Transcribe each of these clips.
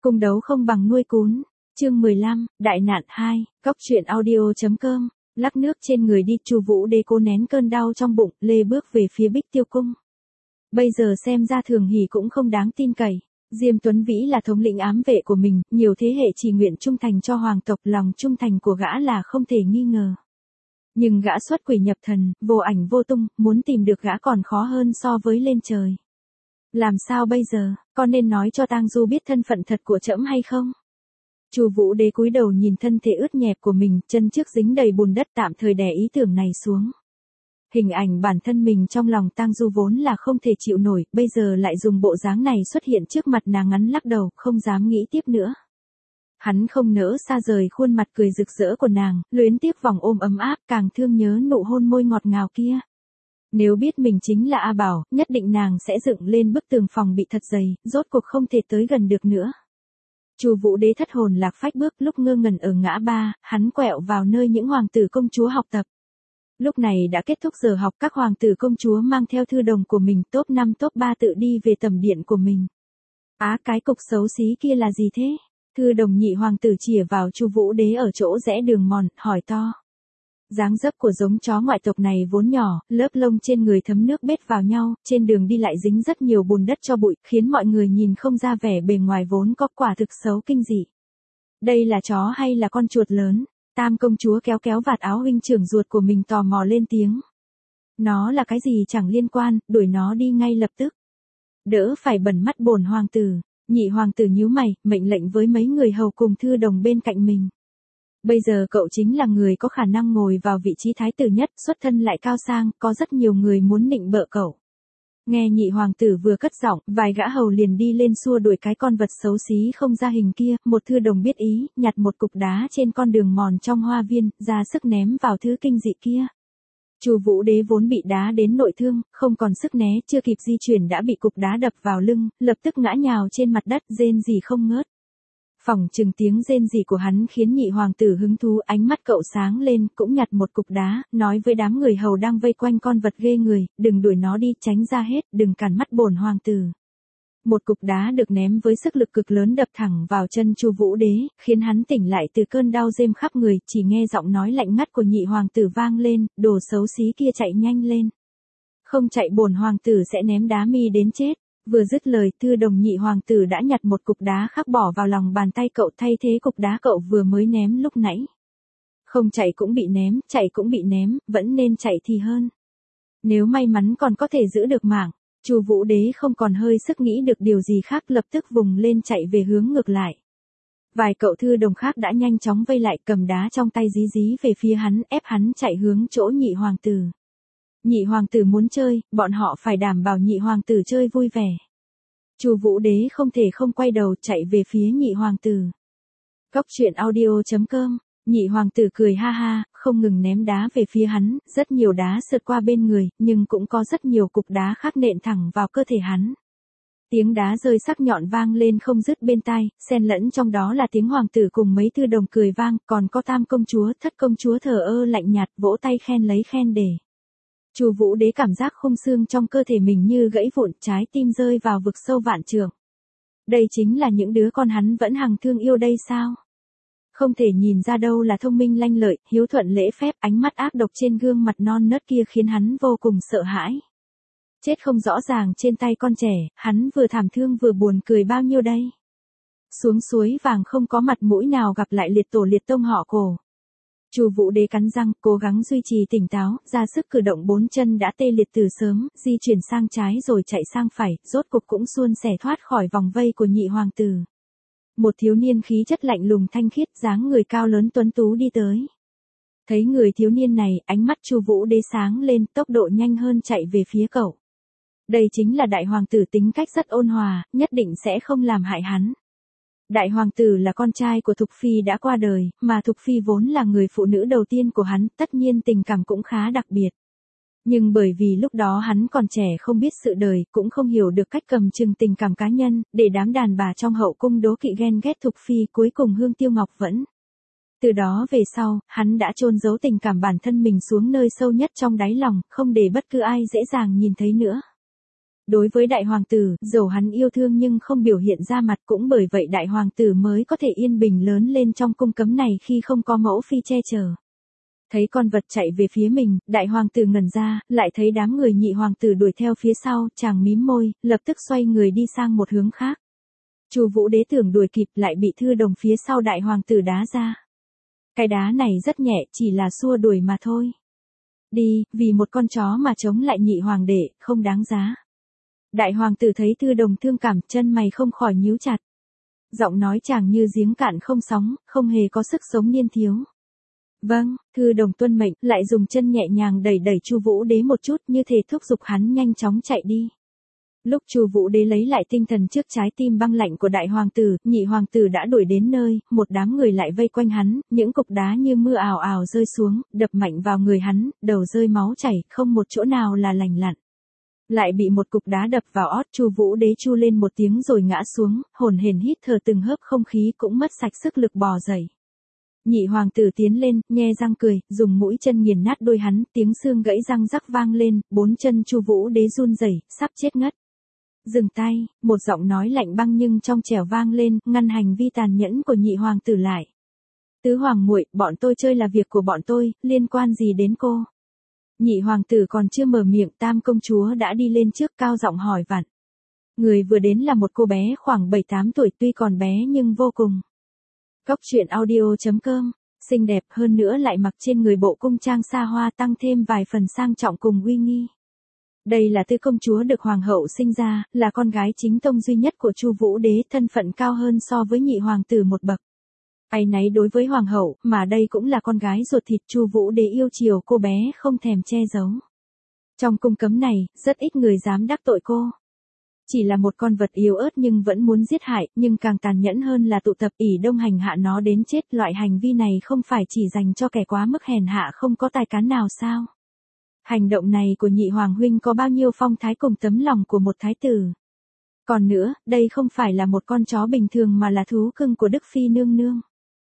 Cung đấu không bằng nuôi cún. Chương 15, Đại nạn 2, Góc truyện audio.com. Lắc nước trên người đi, Chu Vũ Đế cố nén cơn đau trong bụng, lê bước về phía Bích Tiêu cung. Bây giờ xem ra Thường Hỷ cũng không đáng tin cậy. Diêm Tuấn Vĩ là thống lĩnh ám vệ của mình, nhiều thế hệ chỉ nguyện trung thành cho hoàng tộc, lòng trung thành của gã là không thể nghi ngờ. Nhưng gã xuất quỷ nhập thần, vô ảnh vô tung, muốn tìm được gã còn khó hơn so với lên trời. Làm sao bây giờ, con nên nói cho Tang Du biết thân phận thật của trẫm hay không? Chu Vũ Đế cúi đầu nhìn thân thể ướt nhẹp của mình, chân trước dính đầy bùn đất, tạm thời đè ý tưởng này xuống. Hình ảnh bản thân mình trong lòng Tang Du vốn là không thể chịu nổi, bây giờ lại dùng bộ dáng này xuất hiện trước mặt nàng, ngắn lắc đầu, không dám nghĩ tiếp nữa. Hắn không nỡ xa rời khuôn mặt cười rực rỡ của nàng, luyến tiếc vòng ôm ấm áp, càng thương nhớ nụ hôn môi ngọt ngào kia. Nếu biết mình chính là A Bảo, nhất định nàng sẽ dựng lên bức tường phòng bị thật dày, rốt cuộc không thể tới gần được nữa. Chu Vũ Đế thất hồn lạc phách bước, lúc ngơ ngẩn ở ngã ba, hắn quẹo vào nơi những hoàng tử công chúa học tập. Lúc này đã kết thúc giờ học, các hoàng tử công chúa mang theo thư đồng của mình, top 5 top 3 tự đi về tẩm điện của mình. Á, cái cục xấu xí kia là gì thế? Thư đồng nhị hoàng tử chìa vào Chu Vũ Đế ở chỗ rẽ đường mòn, hỏi to. Dáng dấp của giống chó ngoại tộc này vốn nhỏ, lớp lông trên người thấm nước bết vào nhau, trên đường đi lại dính rất nhiều bùn đất cho bụi, khiến mọi người nhìn không ra vẻ bề ngoài vốn có, quả thực xấu kinh dị. Đây là chó hay là con chuột lớn? Tam công chúa kéo kéo vạt áo huynh trưởng ruột của mình, tò mò lên tiếng. Nó là cái gì chẳng liên quan, đuổi nó đi ngay lập tức. Đỡ phải bẩn mắt bổn hoàng tử. Nhị hoàng tử nhíu mày, mệnh lệnh với mấy người hầu cùng thư đồng bên cạnh mình. Bây giờ cậu chính là người có khả năng ngồi vào vị trí thái tử nhất, xuất thân lại cao sang, có rất nhiều người muốn nịnh bợ cậu. Nghe nhị hoàng tử vừa cất giọng, vài gã hầu liền đi lên xua đuổi cái con vật xấu xí không ra hình kia, một thư đồng biết ý, nhặt một cục đá trên con đường mòn trong hoa viên, ra sức ném vào thứ kinh dị kia. Chu Vũ Đế vốn bị đá đến nội thương, không còn sức né, chưa kịp di chuyển đã bị cục đá đập vào lưng, lập tức ngã nhào trên mặt đất, rên rỉ không ngớt. Phỏng chừng tiếng rên rỉ của hắn khiến nhị hoàng tử hứng thú, ánh mắt cậu sáng lên, cũng nhặt một cục đá, nói với đám người hầu đang vây quanh con vật ghê người, đừng đuổi nó đi, tránh ra hết, đừng cản mắt bổn hoàng tử. Một cục đá được ném với sức lực cực lớn đập thẳng vào chân Chu Vũ Đế, khiến hắn tỉnh lại từ cơn đau rêm khắp người, chỉ nghe giọng nói lạnh ngắt của nhị hoàng tử vang lên, đồ xấu xí kia chạy nhanh lên. Không chạy bổn hoàng tử sẽ ném đá mi đến chết. Vừa dứt lời, thư đồng nhị hoàng tử đã nhặt một cục đá khác bỏ vào lòng bàn tay cậu, thay thế cục đá cậu vừa mới ném lúc nãy. Không chạy cũng bị ném, chạy cũng bị ném, vẫn nên chạy thì hơn. Nếu may mắn còn có thể giữ được mạng. Chu Vũ Đế không còn hơi sức nghĩ được điều gì khác, lập tức vùng lên chạy về hướng ngược lại. Vài cậu thư đồng khác đã nhanh chóng vây lại, cầm đá trong tay dí dí về phía hắn, ép hắn chạy hướng chỗ nhị hoàng tử. Nhị hoàng tử muốn chơi, bọn họ phải đảm bảo nhị hoàng tử chơi vui vẻ. Chu Vũ Đế không thể không quay đầu chạy về phía nhị hoàng tử. Góc truyện audio.com. Nhị hoàng tử cười ha ha, không ngừng ném đá về phía hắn, rất nhiều đá sượt qua bên người, nhưng cũng có rất nhiều cục đá khác nện thẳng vào cơ thể hắn. Tiếng đá rơi sắc nhọn vang lên không dứt bên tai, xen lẫn trong đó là tiếng hoàng tử cùng mấy thư đồng cười vang, còn có tam công chúa, thất công chúa thờ ơ lạnh nhạt, vỗ tay khen lấy khen để. Chu Vũ Đế cảm giác khung xương trong cơ thể mình như gãy vụn, trái tim rơi vào vực sâu vạn trượng. Đây chính là những đứa con hắn vẫn hằng thương yêu đây sao? Không thể nhìn ra đâu là thông minh lanh lợi, hiếu thuận lễ phép, ánh mắt ác độc trên gương mặt non nớt kia khiến hắn vô cùng sợ hãi. Chết không rõ ràng trên tay con trẻ, hắn vừa thảm thương vừa buồn cười bao nhiêu đây. Xuống suối vàng không có mặt mũi nào gặp lại liệt tổ liệt tông họ Cổ. Chu Vũ Đế cắn răng, cố gắng duy trì tỉnh táo, ra sức cử động bốn chân đã tê liệt từ sớm, di chuyển sang trái rồi chạy sang phải, rốt cục cũng suôn sẻ thoát khỏi vòng vây của nhị hoàng tử. Một thiếu niên khí chất lạnh lùng thanh khiết, dáng người cao lớn tuấn tú đi tới. Thấy người thiếu niên này, ánh mắt Chu Vũ Đế sáng lên, tốc độ nhanh hơn chạy về phía cậu. Đây chính là đại hoàng tử, tính cách rất ôn hòa, nhất định sẽ không làm hại hắn. Đại hoàng tử là con trai của Thục Phi đã qua đời, mà Thục Phi vốn là người phụ nữ đầu tiên của hắn, tất nhiên tình cảm cũng khá đặc biệt. Nhưng bởi vì lúc đó hắn còn trẻ không biết sự đời, cũng không hiểu được cách cầm chừng tình cảm cá nhân, để đám đàn bà trong hậu cung đố kỵ ghen ghét Thục Phi, cuối cùng Hương Tiêu Ngọc vẫn. Từ đó về sau, hắn đã chôn giấu tình cảm bản thân mình xuống nơi sâu nhất trong đáy lòng, không để bất cứ ai dễ dàng nhìn thấy nữa. Đối với đại hoàng tử, dầu hắn yêu thương nhưng không biểu hiện ra mặt, cũng bởi vậy đại hoàng tử mới có thể yên bình lớn lên trong cung cấm này khi không có mẫu phi che chở. Thấy con vật chạy về phía mình, đại hoàng tử ngẩn ra, lại thấy đám người nhị hoàng tử đuổi theo phía sau, chàng mím môi, lập tức xoay người đi sang một hướng khác. Chu Vũ Đế tưởng đuổi kịp lại bị Thư Đồng phía sau đại hoàng tử đá ra. Cái đá này rất nhẹ, chỉ là xua đuổi mà thôi. Đi, vì một con chó mà chống lại nhị hoàng đệ, không đáng giá. Đại hoàng tử thấy Thư Đồng thương cảm, chân mày không khỏi nhíu chặt. Giọng nói chàng như giếng cạn không sóng, không hề có sức sống niên thiếu. Vâng, Thư Đồng tuân mệnh, lại dùng chân nhẹ nhàng đẩy đẩy Chu Vũ Đế một chút, như thể thúc giục hắn nhanh chóng chạy đi. Lúc Chu Vũ Đế lấy lại tinh thần trước trái tim băng lạnh của đại hoàng tử, nhị hoàng tử đã đuổi đến nơi, một đám người lại vây quanh hắn, những cục đá như mưa ào ào rơi xuống, đập mạnh vào người hắn, đầu rơi máu chảy, không một chỗ nào là lành lặn. Lại bị một cục đá đập vào ót, Chu Vũ Đế chu lên một tiếng rồi ngã xuống, hổn hển hít thở từng hớp không khí cũng mất sạch sức lực bò dậy. Nhị hoàng tử tiến lên, nhe răng cười, dùng mũi chân nghiền nát đôi hắn, tiếng xương gãy răng rắc vang lên, bốn chân Chu Vũ Đế run rẩy, sắp chết ngất. Dừng tay, một giọng nói lạnh băng nhưng trong trẻo vang lên, ngăn hành vi tàn nhẫn của nhị hoàng tử lại. Tứ hoàng muội, bọn tôi chơi là việc của bọn tôi, liên quan gì đến cô? Nhị hoàng tử còn chưa mở miệng, Tam công chúa đã đi lên trước cao giọng hỏi vặn. Người vừa đến là một cô bé khoảng 7-8 tuổi, tuy còn bé nhưng vô cùng. Cóc truyện audio.com, xinh đẹp hơn nữa lại mặc trên người bộ cung trang xa hoa tăng thêm vài phần sang trọng cùng uy nghi. Đây là Tứ công chúa được hoàng hậu sinh ra, là con gái chính tông duy nhất của Chu Vũ Đế, thân phận cao hơn so với nhị hoàng tử một bậc. Áy náy đối với hoàng hậu, mà đây cũng là con gái ruột thịt, Chu Vũ Đế yêu chiều cô bé không thèm che giấu. Trong cung cấm này, rất ít người dám đắc tội cô. Chỉ là một con vật yếu ớt nhưng vẫn muốn giết hại, nhưng càng tàn nhẫn hơn là tụ tập ỷ đông hành hạ nó đến chết. Loại hành vi này không phải chỉ dành cho kẻ quá mức hèn hạ không có tài cán nào sao? Hành động này của nhị hoàng huynh có bao nhiêu phong thái cùng tấm lòng của một thái tử. Còn nữa, đây không phải là một con chó bình thường mà là thú cưng của Đức Phi nương nương.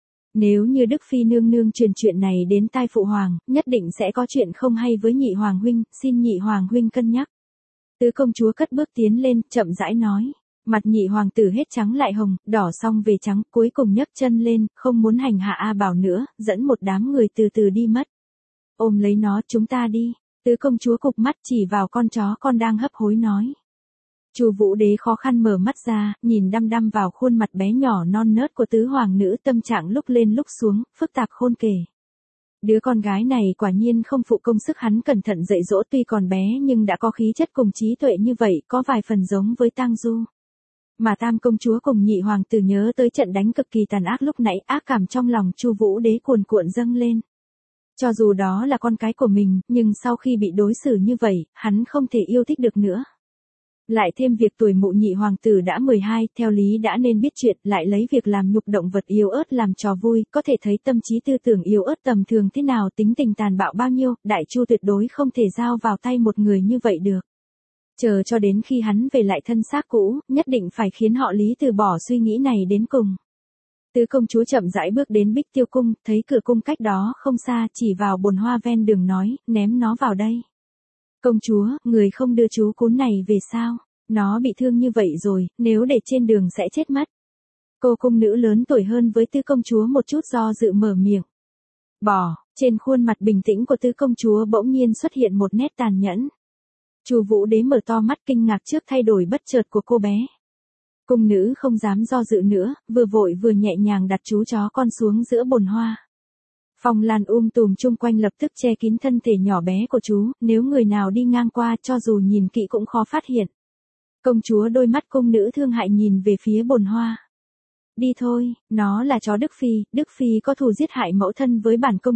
Nếu như Đức Phi nương nương truyền chuyện này đến tai phụ hoàng, nhất định sẽ có chuyện không hay với nhị hoàng huynh, xin nhị hoàng huynh cân nhắc. Tứ công chúa cất bước tiến lên, chậm rãi nói. Mặt nhị hoàng tử hết trắng lại hồng, đỏ xong về trắng, cuối cùng nhấc chân lên, không muốn hành hạ A Bảo nữa, dẫn một đám người từ từ đi mất. Ôm lấy nó, chúng ta đi. Tứ công chúa cụp mắt chỉ vào con chó con đang hấp hối nói. Chu Vũ Đế khó khăn mở mắt ra, nhìn đăm đăm vào khuôn mặt bé nhỏ non nớt của tứ hoàng nữ, tâm trạng lúc lên lúc xuống, phức tạp khôn kể. Đứa con gái này quả nhiên không phụ công sức hắn cẩn thận dạy dỗ, tuy còn bé nhưng đã có khí chất cùng trí tuệ như vậy, có vài phần giống với Tang Du. Mà Tam công chúa cùng nhị hoàng tử nhớ tới trận đánh cực kỳ tàn ác lúc nãy, ác cảm trong lòng Chu Vũ Đế cuồn cuộn dâng lên. Cho dù đó là con cái của mình, nhưng sau khi bị đối xử như vậy, hắn không thể yêu thích được nữa. Lại thêm việc tuổi mụ nhị hoàng tử đã 12, theo lý đã nên biết chuyện, lại lấy việc làm nhục động vật yếu ớt làm trò vui, có thể thấy tâm trí tư tưởng yếu ớt tầm thường thế nào, tính tình tàn bạo bao nhiêu, Đại Chu tuyệt đối không thể giao vào tay một người như vậy được. Chờ cho đến khi hắn về lại thân xác cũ, nhất định phải khiến họ Lý từ bỏ suy nghĩ này đến cùng. Tứ công chúa chậm rãi bước đến Bích Tiêu cung, thấy cửa cung cách đó không xa, chỉ vào bồn hoa ven đường nói, ném nó vào đây. Công chúa, người không đưa chú cún này về sao? Nó bị thương như vậy rồi, nếu để trên đường sẽ chết mất. Cô cung nữ lớn tuổi hơn với Tứ công chúa một chút do dự mở miệng. Bỏ, trên khuôn mặt bình tĩnh của Tứ công chúa bỗng nhiên xuất hiện một nét tàn nhẫn. Chu Vũ Đế mở to mắt kinh ngạc trước thay đổi bất chợt của cô bé. Cung nữ không dám do dự nữa, vừa vội vừa nhẹ nhàng đặt chú chó con xuống giữa bồn hoa. Phong lan tùm chung quanh lập tức che kín thân thể nhỏ bé của chú, nếu người nào đi ngang qua cho dù nhìn kỹ cũng khó phát hiện. Công chúa đôi mắt cung nữ thương hại nhìn về phía bồn hoa. Đi thôi, nó là chó Đức Phi có thù giết hại mẫu thân với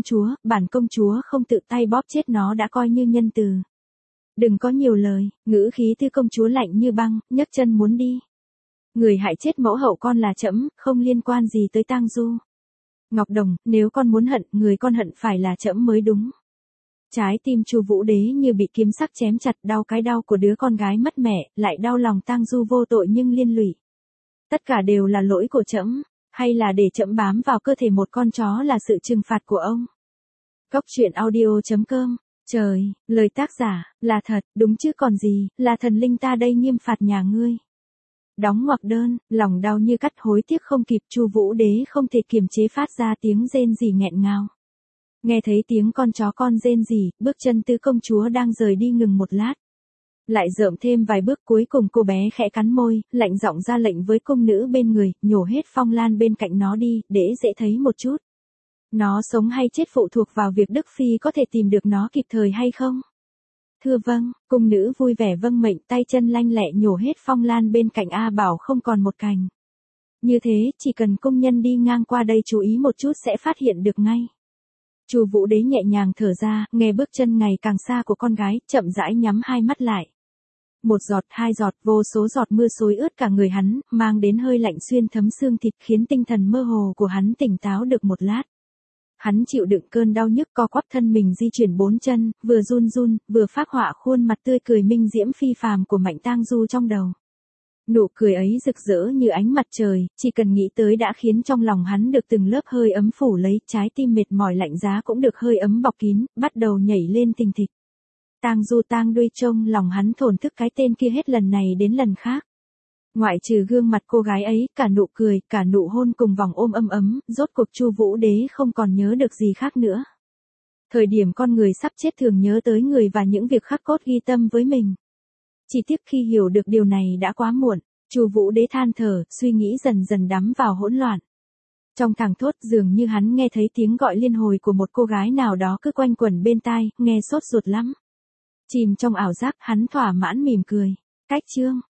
bản công chúa không tự tay bóp chết nó đã coi như nhân từ. Đừng có nhiều lời, ngữ khí Tứ công chúa lạnh như băng, nhấc chân muốn đi. Người hại chết mẫu hậu con là trẫm, không liên quan gì tới Tang Du. Ngọc Đồng, nếu con muốn hận, người con hận phải là trẫm mới đúng. Trái tim Chu Vũ Đế như bị kiếm sắc chém chặt, đau cái đau của đứa con gái mất mẹ, lại đau lòng Tang Du vô tội nhưng liên lụy. Tất cả đều là lỗi của trẫm, hay là để trẫm bám vào cơ thể một con chó là sự trừng phạt của ông? Cóc truyện audio.com Trời, lời tác giả, là thật, đúng chứ còn gì, là thần linh ta đây nghiêm phạt nhà ngươi. Đóng ngoặc đơn, lòng đau như cắt hối tiếc không kịp, Chu Vũ Đế không thể kiềm chế phát ra tiếng rên rỉ nghẹn ngào. Nghe thấy tiếng con chó con rên rỉ, bước chân tứ công chúa đang rời đi ngừng một lát. Lại rợm thêm vài bước, cuối cùng cô bé khẽ cắn môi, lạnh giọng ra lệnh với cung nữ bên người, nhổ hết phong lan bên cạnh nó đi, để dễ thấy một chút. Nó sống hay chết phụ thuộc vào việc Đức Phi có thể tìm được nó kịp thời hay không. Thưa vâng, cung nữ vui vẻ vâng mệnh, tay chân lanh lẹ nhổ hết phong lan bên cạnh A Bảo không còn một cành. Như thế, chỉ cần công nhân đi ngang qua đây chú ý một chút sẽ phát hiện được ngay. Chu Vũ Đế nhẹ nhàng thở ra, nghe bước chân ngày càng xa của con gái, chậm rãi nhắm hai mắt lại. Một giọt, hai giọt, vô số giọt mưa xối ướt cả người hắn, mang đến hơi lạnh xuyên thấm xương thịt, khiến tinh thần mơ hồ của hắn tỉnh táo được một lát. Hắn chịu đựng cơn đau nhức, co quắp thân mình di chuyển bốn chân, vừa run run, vừa phác họa khuôn mặt tươi cười minh diễm phi phàm của Mạnh Tang Du trong đầu. Nụ cười ấy rực rỡ như ánh mặt trời, chỉ cần nghĩ tới đã khiến trong lòng hắn được từng lớp hơi ấm phủ lấy, trái tim mệt mỏi lạnh giá cũng được hơi ấm bọc kín, bắt đầu nhảy lên thình thịch. Tang Du Tang Duy trông lòng hắn thổn thức cái tên kia hết lần này đến lần khác. Ngoại trừ gương mặt cô gái ấy, cả nụ cười, cả nụ hôn cùng vòng ôm ấm ấm, rốt cuộc Chu Vũ Đế không còn nhớ được gì khác nữa. Thời điểm con người sắp chết thường nhớ tới người và những việc khắc cốt ghi tâm với mình. Chỉ tiếc khi hiểu được điều này đã quá muộn, Chu Vũ Đế than thở, suy nghĩ dần dần đắm vào hỗn loạn. Trong thảng thốt dường như hắn nghe thấy tiếng gọi liên hồi của một cô gái nào đó cứ quanh quẩn bên tai, nghe sốt ruột lắm. Chìm trong ảo giác, hắn thỏa mãn mỉm cười. Cách chương